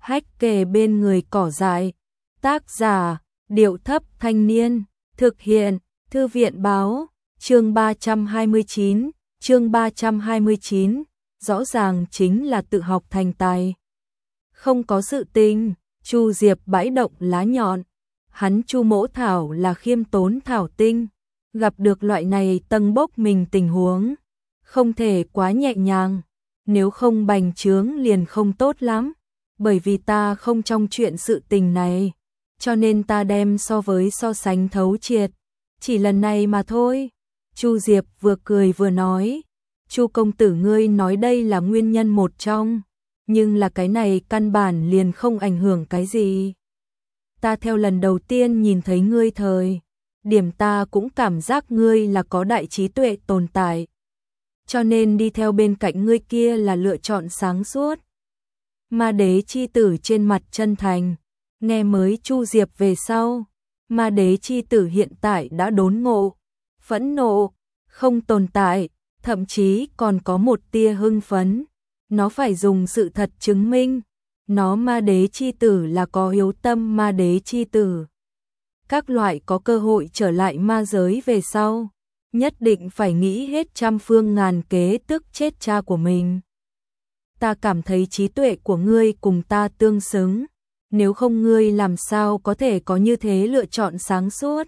hách kề bên người cỏ dại. Tác giả, Điệu Thấp Thanh Niên. Thực hiện, Thư viện Báo. Chương 329, chương 329, rõ ràng chính là tự học thành tài. Không có sự tình, Chu Diệp bãi động lá nhọn. Hắn Chu Mỗ Thảo là khiêm tốn thảo tinh, gặp được loại này tầng bốc mình tình huống, không thể quá nhẹ nhàng, nếu không bành trướng liền không tốt lắm, bởi vì ta không trong chuyện sự tình này, cho nên ta đem so sánh thấu triệt, chỉ lần này mà thôi. Chu Diệp vừa cười vừa nói, Chu công tử ngươi nói đây là nguyên nhân một trong, nhưng là cái này căn bản liền không ảnh hưởng cái gì. Ta theo lần đầu tiên nhìn thấy ngươi thời điểm ta cũng cảm giác ngươi là có đại trí tuệ tồn tại, cho nên đi theo bên cạnh ngươi kia là lựa chọn sáng suốt. Ma đế chi tử trên mặt chân thành, nghe mới Chu Diệp về sau, ma đế chi tử hiện tại đã đốn ngộ, phẫn nộ, không tồn tại, thậm chí còn có một tia hưng phấn, nó phải dùng sự thật chứng minh, nó ma đế chi tử là có hiếu tâm ma đế chi tử. Các loại có cơ hội trở lại ma giới về sau, nhất định phải nghĩ hết trăm phương ngàn kế tức chết cha của mình. Ta cảm thấy trí tuệ của ngươi cùng ta tương xứng, nếu không ngươi làm sao có thể có như thế lựa chọn sáng suốt.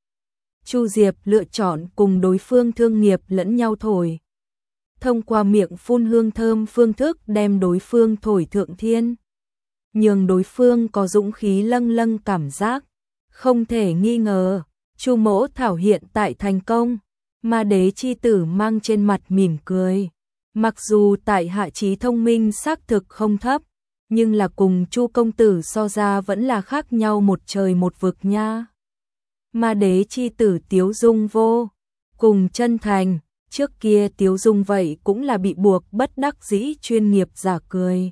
Chu Diệp lựa chọn cùng đối phương thương nghiệp lẫn nhau thổi. Thông qua miệng phun hương thơm phương thức đem đối phương thổi thượng thiên, nhường đối phương có dũng khí lâng lâng cảm giác. Không thể nghi ngờ, Chu Mỗ Thảo hiện tại thành công, ma đế chi tử mang trên mặt mỉm cười. Mặc dù tại hạ trí thông minh xác thực không thấp, nhưng là cùng Chu công tử so ra vẫn là khác nhau một trời một vực nha. Ma đế chi tử tiếu dung vô cùng chân thành, trước kia tiếu dung vậy cũng là bị buộc bất đắc dĩ chuyên nghiệp giả cười.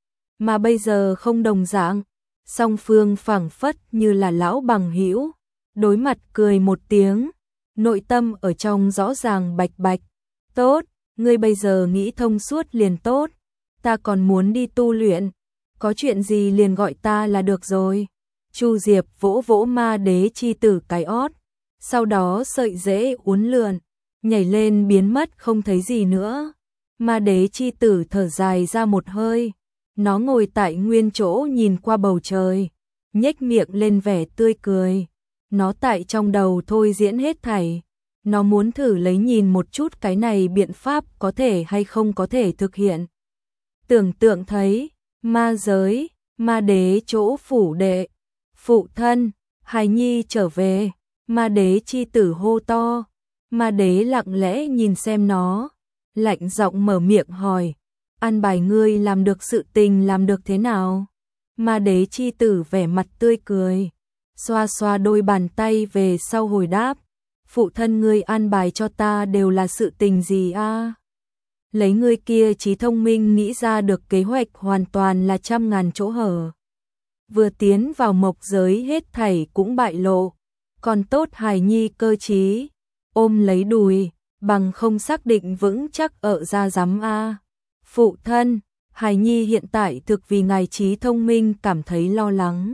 Mà bây giờ không đồng dạng, song phương phảng phất như là lão bằng hữu, đối mặt cười một tiếng, nội tâm ở trong rõ ràng bạch bạch. Tốt, ngươi bây giờ nghĩ thông suốt liền tốt, ta còn muốn đi tu luyện, có chuyện gì liền gọi ta là được rồi. Chu Diệp vỗ vỗ ma đế chi tử cái ót, sau đó sợi rễ uốn lượn, nhảy lên biến mất không thấy gì nữa. Ma đế chi tử thở dài ra một hơi, nó ngồi tại nguyên chỗ nhìn qua bầu trời, nhếch miệng lên vẻ tươi cười. Nó tại trong đầu thôi diễn hết thảy, nó muốn thử lấy nhìn một chút cái này biện pháp có thể hay không có thể thực hiện. Tưởng tượng thấy, ma giới, ma đế chỗ phủ đệ, phụ thân, hài nhi trở về, ma đế chi tử hô to, ma đế lặng lẽ nhìn xem nó, lạnh giọng mở miệng hỏi, an bài ngươi làm được sự tình làm được thế nào? Ma đế chi tử vẻ mặt tươi cười, xoa xoa đôi bàn tay về sau hồi đáp, phụ thân ngươi an bài cho ta đều là sự tình gì a? Lấy ngươi kia trí thông minh nghĩ ra được kế hoạch hoàn toàn là trăm ngàn chỗ hở. Vừa tiến vào mộc giới hết thảy cũng bại lộ, còn tốt hài nhi cơ trí, ôm lấy đùi, bằng không xác định vững chắc ở ra dám a. Phụ thân, hài nhi hiện tại thực vì ngài trí thông minh cảm thấy lo lắng.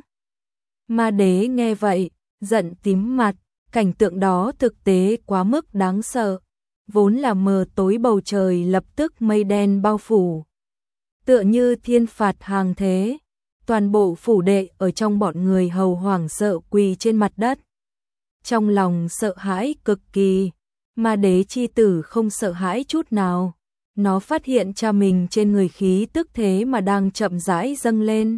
Ma đế nghe vậy, giận tím mặt, cảnh tượng đó thực tế quá mức đáng sợ, vốn là mờ tối bầu trời lập tức mây đen bao phủ. Tựa như thiên phạt hàng thế, toàn bộ phủ đệ ở trong bọn người hầu hoảng sợ quỳ trên mặt đất. Trong lòng sợ hãi cực kỳ, ma đế chi tử không sợ hãi chút nào. Nó phát hiện cha mình trên người khí tức thế mà đang chậm rãi dâng lên.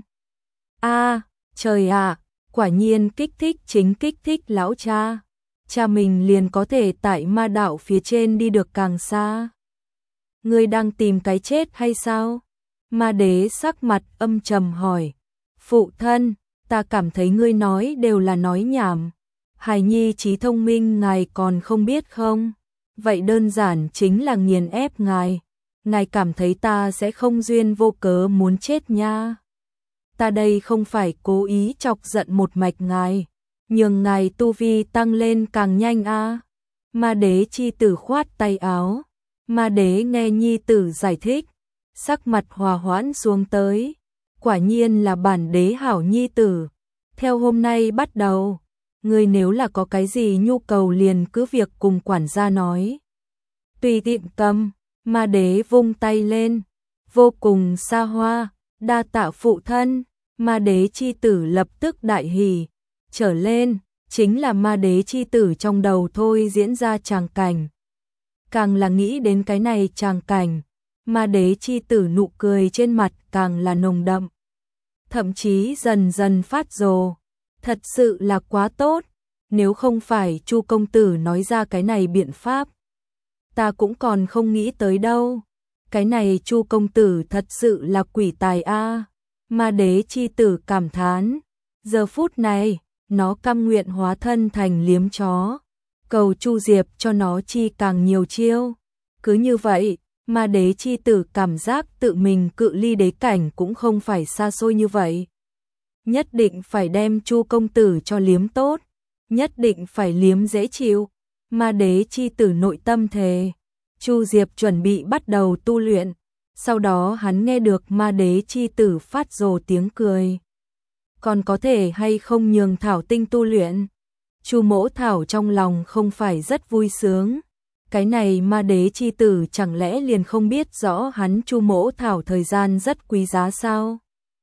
A, trời ạ, quả nhiên kích thích chính kích thích lão cha. Cha mình liền có thể tại ma đạo phía trên đi được càng xa. Ngươi đang tìm cái chết hay sao? Ma đế sắc mặt âm trầm hỏi. Phụ thân, ta cảm thấy ngươi nói đều là nói nhảm. Hài nhi trí thông minh ngài còn không biết không? Vậy đơn giản chính là nghiền ép ngài. Ngài cảm thấy ta sẽ không duyên vô cớ muốn chết nha. Ta đây không phải cố ý chọc giận một mạch ngài, nhường ngài tu vi tăng lên càng nhanh a. Ma đế chi tử khoát tay áo, ma đế nghe nhi tử giải thích, sắc mặt hòa hoãn xuống tới, quả nhiên là bản đế hảo nhi tử. Theo hôm nay bắt đầu, ngươi nếu là có cái gì nhu cầu liền cứ việc cùng quản gia nói. Tùy tiện cầm, ma đế vung tay lên, vô cùng xa hoa, đa tạ phụ thân, ma đế chi tử lập tức đại hỉ, trở lên, chính là ma đế chi tử trong đầu thôi diễn ra tràng cảnh. Càng là nghĩ đến cái này tràng cảnh, ma đế chi tử nụ cười trên mặt càng là nồng đậm. Thậm chí dần dần phát rồ, thật sự là quá tốt, nếu không phải Chu công tử nói ra cái này biện pháp, ta cũng còn không nghĩ tới đâu. Cái này Chu công tử thật sự là quỷ tài a. Ma đế chi tử cảm thán, giờ phút này, nó cam nguyện hóa thân thành liếm chó, cầu Chu Diệp cho nó chi càng nhiều chiêu. Cứ như vậy, ma đế chi tử cảm giác tự mình cự ly đế cảnh cũng không phải xa xôi như vậy. Nhất định phải đem Chu công tử cho liếm tốt, nhất định phải liếm dễ chịu. Ma đế chi tử nội tâm thề. Chu Diệp chuẩn bị bắt đầu tu luyện, sau đó hắn nghe được ma đế chi tử phát rồ tiếng cười. Còn có thể hay không nhường Thảo Tinh tu luyện? Chu Mỗ Thảo trong lòng không phải rất vui sướng. Cái này ma đế chi tử chẳng lẽ liền không biết rõ hắn Chu Mỗ Thảo thời gian rất quý giá sao?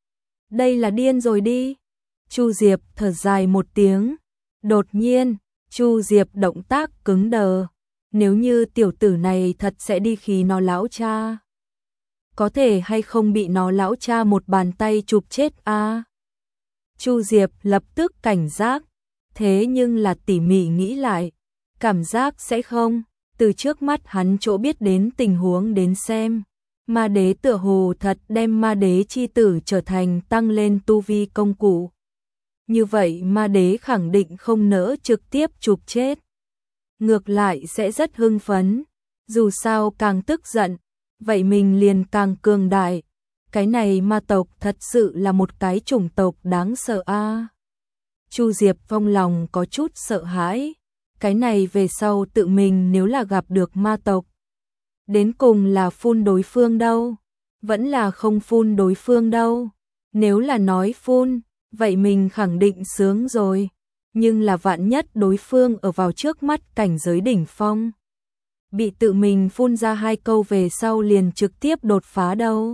Đây là điên rồi đi. Chu Diệp thở dài một tiếng. Đột nhiên, Chu Diệp động tác cứng đờ. Nếu như tiểu tử này thật sẽ đi khí nó lão cha, có thể hay không bị nó lão cha một bàn tay chụp chết a? Chu Diệp lập tức cảnh giác, thế nhưng là tỉ mỉ nghĩ lại, cảm giác sẽ không, từ trước mắt hắn chỗ biết đến tình huống đến xem, ma đế tựa hồ thật đem ma đế chi tử trở thành tăng lên tu vi công cụ. Như vậy ma đế khẳng định không nỡ trực tiếp chụp chết, ngược lại sẽ rất hưng phấn, dù sao càng tức giận, vậy mình liền càng cường đại. Cái này ma tộc thật sự là một cái chủng tộc đáng sợ a. Chu Diệp trong lòng có chút sợ hãi, cái này về sau tự mình nếu là gặp được ma tộc, đến cùng là phun đối phương đâu, vẫn là không phun đối phương đâu. Nếu là nói phun, vậy mình khẳng định sướng rồi. Nhưng là vạn nhất đối phương ở vào trước mắt cảnh giới đỉnh phong, bị tự mình phun ra hai câu về sau liền trực tiếp đột phá đâu.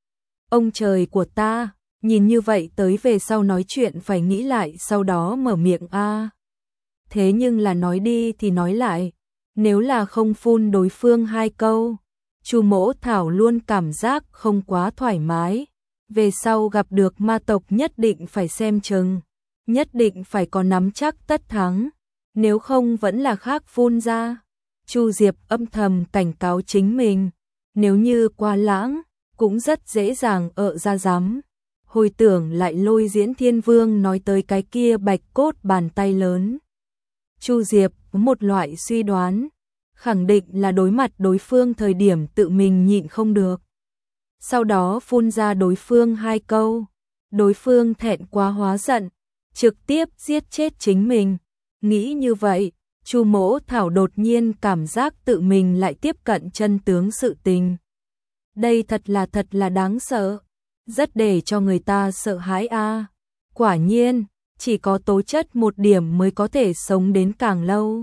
Ông trời của ta, nhìn như vậy tới về sau nói chuyện phải nghĩ lại sau đó mở miệng a. Thế nhưng là nói đi thì nói lại, nếu là không phun đối phương hai câu, Chu Mỗ Thảo luôn cảm giác không quá thoải mái. Về sau gặp được ma tộc nhất định phải xem chừng, nhất định phải có nắm chắc tất thắng, nếu không vẫn là khác phun ra. Chu Diệp âm thầm cảnh cáo chính mình, nếu như qua lãng, cũng rất dễ dàng ra dám. Hồi tưởng lại Lôi Diễn Thiên Vương nói tới cái kia bạch cốt bàn tay lớn. Chu Diệp có một loại suy đoán, khẳng định là đối mặt đối phương thời điểm tự mình nhịn không được. Sau đó phun ra đối phương hai câu, đối phương thẹn quá hóa giận, trực tiếp giết chết chính mình. Nghĩ như vậy, Chu Mỗ Thảo đột nhiên cảm giác tự mình lại tiếp cận chân tướng sự tình. Đây thật là đáng sợ, rất để cho người ta sợ hãi a. Quả nhiên, chỉ có tố chất một điểm mới có thể sống đến càng lâu.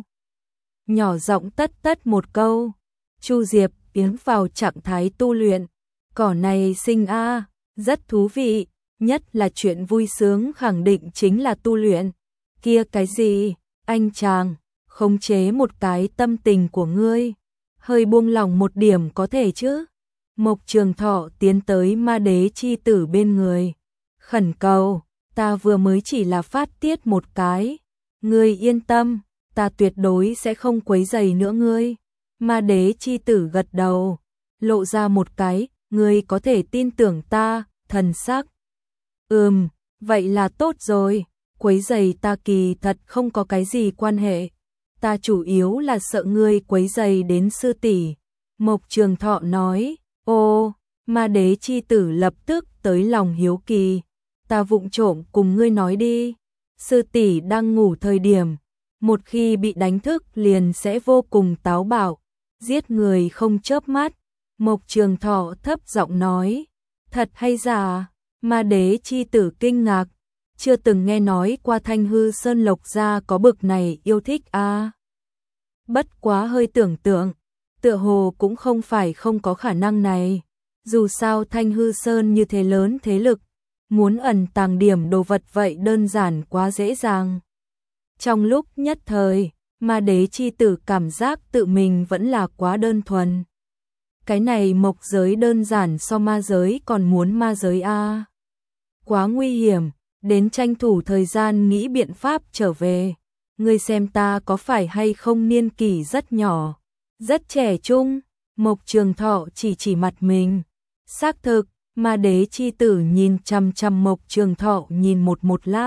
Nhỏ giọng tất một câu, Chu Diệp tiến vào trạng thái tu luyện. Cỏ này sinh a, rất thú vị, nhất là chuyện vui sướng khẳng định chính là tu luyện. Kia cái gì, anh chàng, khống chế một cái tâm tình của ngươi, hơi buông lỏng một điểm có thể chứ? Mộc Trường Thọ tiến tới ma đế chi tử bên người, khẩn cầu, ta vừa mới chỉ là phát tiết một cái, ngươi yên tâm, ta tuyệt đối sẽ không quấy rầy nữa ngươi. Ma đế chi tử gật đầu, lộ ra một cái, ngươi có thể tin tưởng ta, thần sắc. Vậy là tốt rồi, quấy rầy ta kỳ thật không có cái gì quan hệ. Ta chủ yếu là sợ ngươi quấy rầy đến sư tỷ. Mộc Trường Thọ nói, ô, ma đế chi tử lập tức tới lòng hiếu kỳ. Ta vụng trộm cùng ngươi nói đi, sư tỷ đang ngủ thời điểm, một khi bị đánh thức liền sẽ vô cùng táo bạo, giết người không chớp mắt. Mộc Trường Thọ thấp giọng nói, thật hay giả? Ma Đế chi tử kinh ngạc, chưa từng nghe nói qua Thanh Hư Sơn Lộc gia có bực này yêu thích a. Bất quá hơi tưởng tượng, tựa hồ cũng không phải không có khả năng này. Dù sao Thanh Hư Sơn như thế lớn thế lực, muốn ẩn tàng điểm đồ vật vậy đơn giản quá dễ dàng. Trong lúc nhất thời, Ma Đế chi tử cảm giác tự mình vẫn là quá đơn thuần. Cái này mộc giới đơn giản so ma giới còn muốn ma giới a. Quá nguy hiểm, đến tranh thủ thời gian nghĩ biện pháp trở về. Ngươi xem ta có phải hay không niên kỷ rất nhỏ, rất trẻ trung. Mộc Trường Thọ chỉ mặt mình. Xác thực, Ma Đế chi tử nhìn chằm chằm Mộc Trường Thọ nhìn một lát.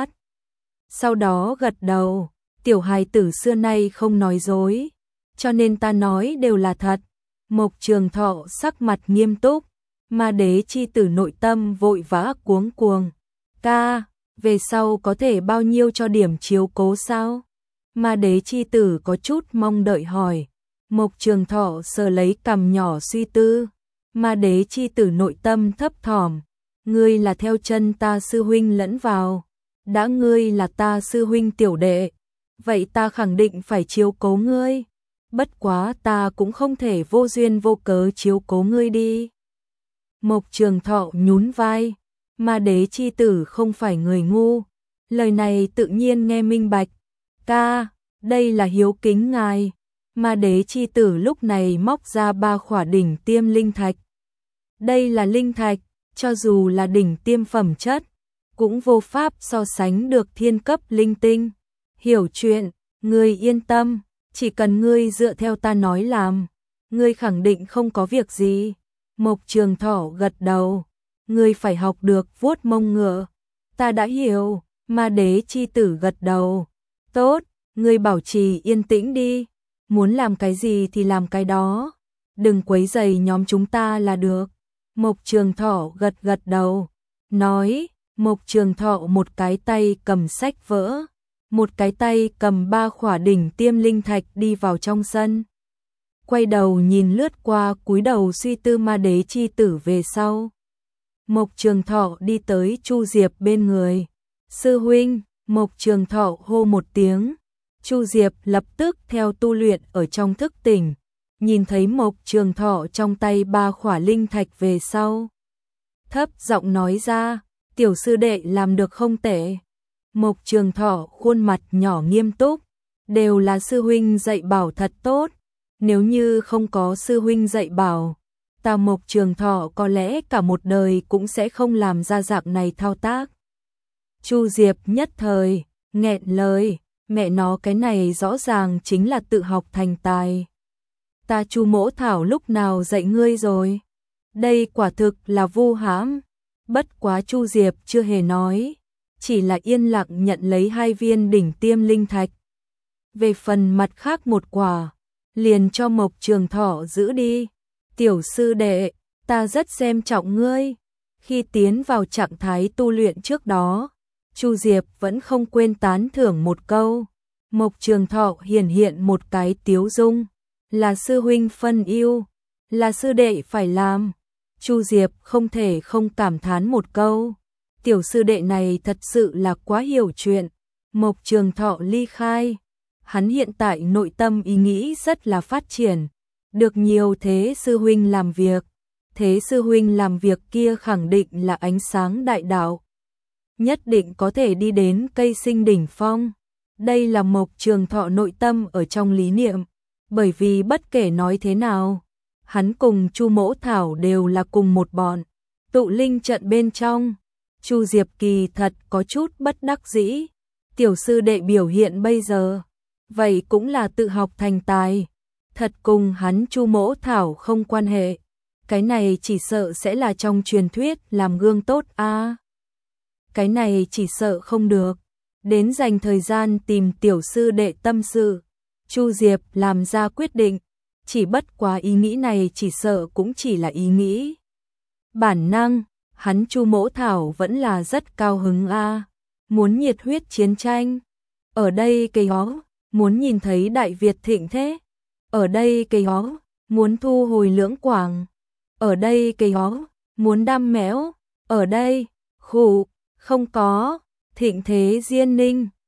Sau đó gật đầu, tiểu hài tử xưa nay không nói dối, cho nên ta nói đều là thật. Mộc Trường Thọ sắc mặt nghiêm túc, Ma Đế chi tử nội tâm vội vã cuống cuồng. Ca, về sau có thể bao nhiêu cho điểm chiếu cố sao? Ma Đế chi tử có chút mong đợi hỏi. Mộc Trường Thọ sờ lấy cằm nhỏ suy tư. Ma Đế chi tử nội tâm thấp thỏm. Ngươi là theo chân ta sư huynh lẫn vào. Đã ngươi là ta sư huynh tiểu đệ, vậy ta khẳng định phải chiếu cố ngươi. Bất quá ta cũng không thể vô duyên vô cớ chiếu cố ngươi đi. Mộc Trường Thọ nhún vai. Ma Đế chi tử không phải người ngu. Lời này tự nhiên nghe minh bạch. Ca, đây là hiếu kính ngài. Ma Đế chi tử lúc này móc ra 3 khỏa đỉnh tiêm linh thạch. Đây là linh thạch, cho dù là đỉnh tiêm phẩm chất, cũng vô pháp so sánh được thiên cấp linh tinh. Hiểu chuyện, ngươi yên tâm, chỉ cần ngươi dựa theo ta nói làm, ngươi khẳng định không có việc gì. Mộc Trường Thọ gật đầu, ngươi phải học được vuốt mông ngựa. Ta đã hiểu. Ma Đế chi tử gật đầu. Tốt, ngươi bảo trì yên tĩnh đi, muốn làm cái gì thì làm cái đó, đừng quấy rầy nhóm chúng ta là được. Mộc Trường Thọ gật đầu, nói. Mộc Trường Thọ một cái tay cầm sách vỡ, một cái tay cầm 3 khỏa đỉnh tiêm linh thạch đi vào trong sân. Quay đầu nhìn lướt qua, cúi đầu suy tư Ma Đế chi tử về sau. Mộc Trường Thọ đi tới Chu Diệp bên người. Sư huynh, Mộc Trường Thọ hô một tiếng. Chu Diệp lập tức theo tu luyện ở trong thức tỉnh, nhìn thấy Mộc Trường Thọ trong tay 3 khỏa linh thạch về sau. Thấp giọng nói ra, tiểu sư đệ làm được không tệ. Mộc Trường Thọ khuôn mặt nhỏ nghiêm túc, đều là sư huynh dạy bảo thật tốt. Nếu như không có sư huynh dạy bảo, ta Mộc Trường Thọ có lẽ cả một đời cũng sẽ không làm ra dạng này thao tác. Chu Diệp nhất thời nghẹn lời, mẹ nó cái này rõ ràng chính là tự học thành tài. Ta Chu Mỗ Thảo lúc nào dạy ngươi rồi? Đây quả thực là vu hãm. Bất quá Chu Diệp chưa hề nói, chỉ là yên lặng nhận lấy 2 viên đỉnh tiêm linh thạch. Về phần mặt khác 1 quả, liền cho Mộc Trường Thọ giữ đi. Tiểu sư đệ, ta rất xem trọng ngươi. Khi tiến vào trạng thái tu luyện trước đó, Chu Diệp vẫn không quên tán thưởng một câu. Mộc Trường Thọ hiện một cái tiếu dung, là sư huynh phân ưu, là sư đệ phải làm. Chu Diệp không thể không cảm thán một câu, tiểu sư đệ này thật sự là quá hiểu chuyện. Mộc Trường Thọ ly khai, hắn hiện tại nội tâm ý nghĩ rất là phát triển, được nhiều thế sư huynh làm việc. Thế sư huynh làm việc kia khẳng định là ánh sáng đại đạo, nhất định có thể đi đến cây sinh đỉnh phong. Đây là Mộc Trường Thọ nội tâm ở trong lý niệm, bởi vì bất kể nói thế nào, hắn cùng Chu Mỗ Thảo đều là cùng một bọn. Tụ linh trận bên trong, Chu Diệp kỳ thật có chút bất đắc dĩ. Tiểu sư đệ biểu hiện bây giờ, vậy cũng là tự học thành tài, thật cùng hắn Chu Mỗ Thảo không quan hệ. Cái này chỉ sợ sẽ là trong truyền thuyết làm gương tốt a. Cái này chỉ sợ không được. Đến dành thời gian tìm tiểu sư đệ tâm sự, Chu Diệp làm ra quyết định, chỉ bất quá ý nghĩ này chỉ sợ cũng chỉ là ý nghĩ. Bản năng, hắn Chu Mỗ Thảo vẫn là rất cao hứng a, muốn nhiệt huyết chiến tranh. Ở đây cây ó, muốn nhìn thấy Đại Việt thịnh thế. Ở đây cây ó, muốn thu hồi Lưỡng Quảng. Ở đây cây ó, muốn đam méo. Ở đây, Khụ, không có, Thịnh Thế Diên Ninh.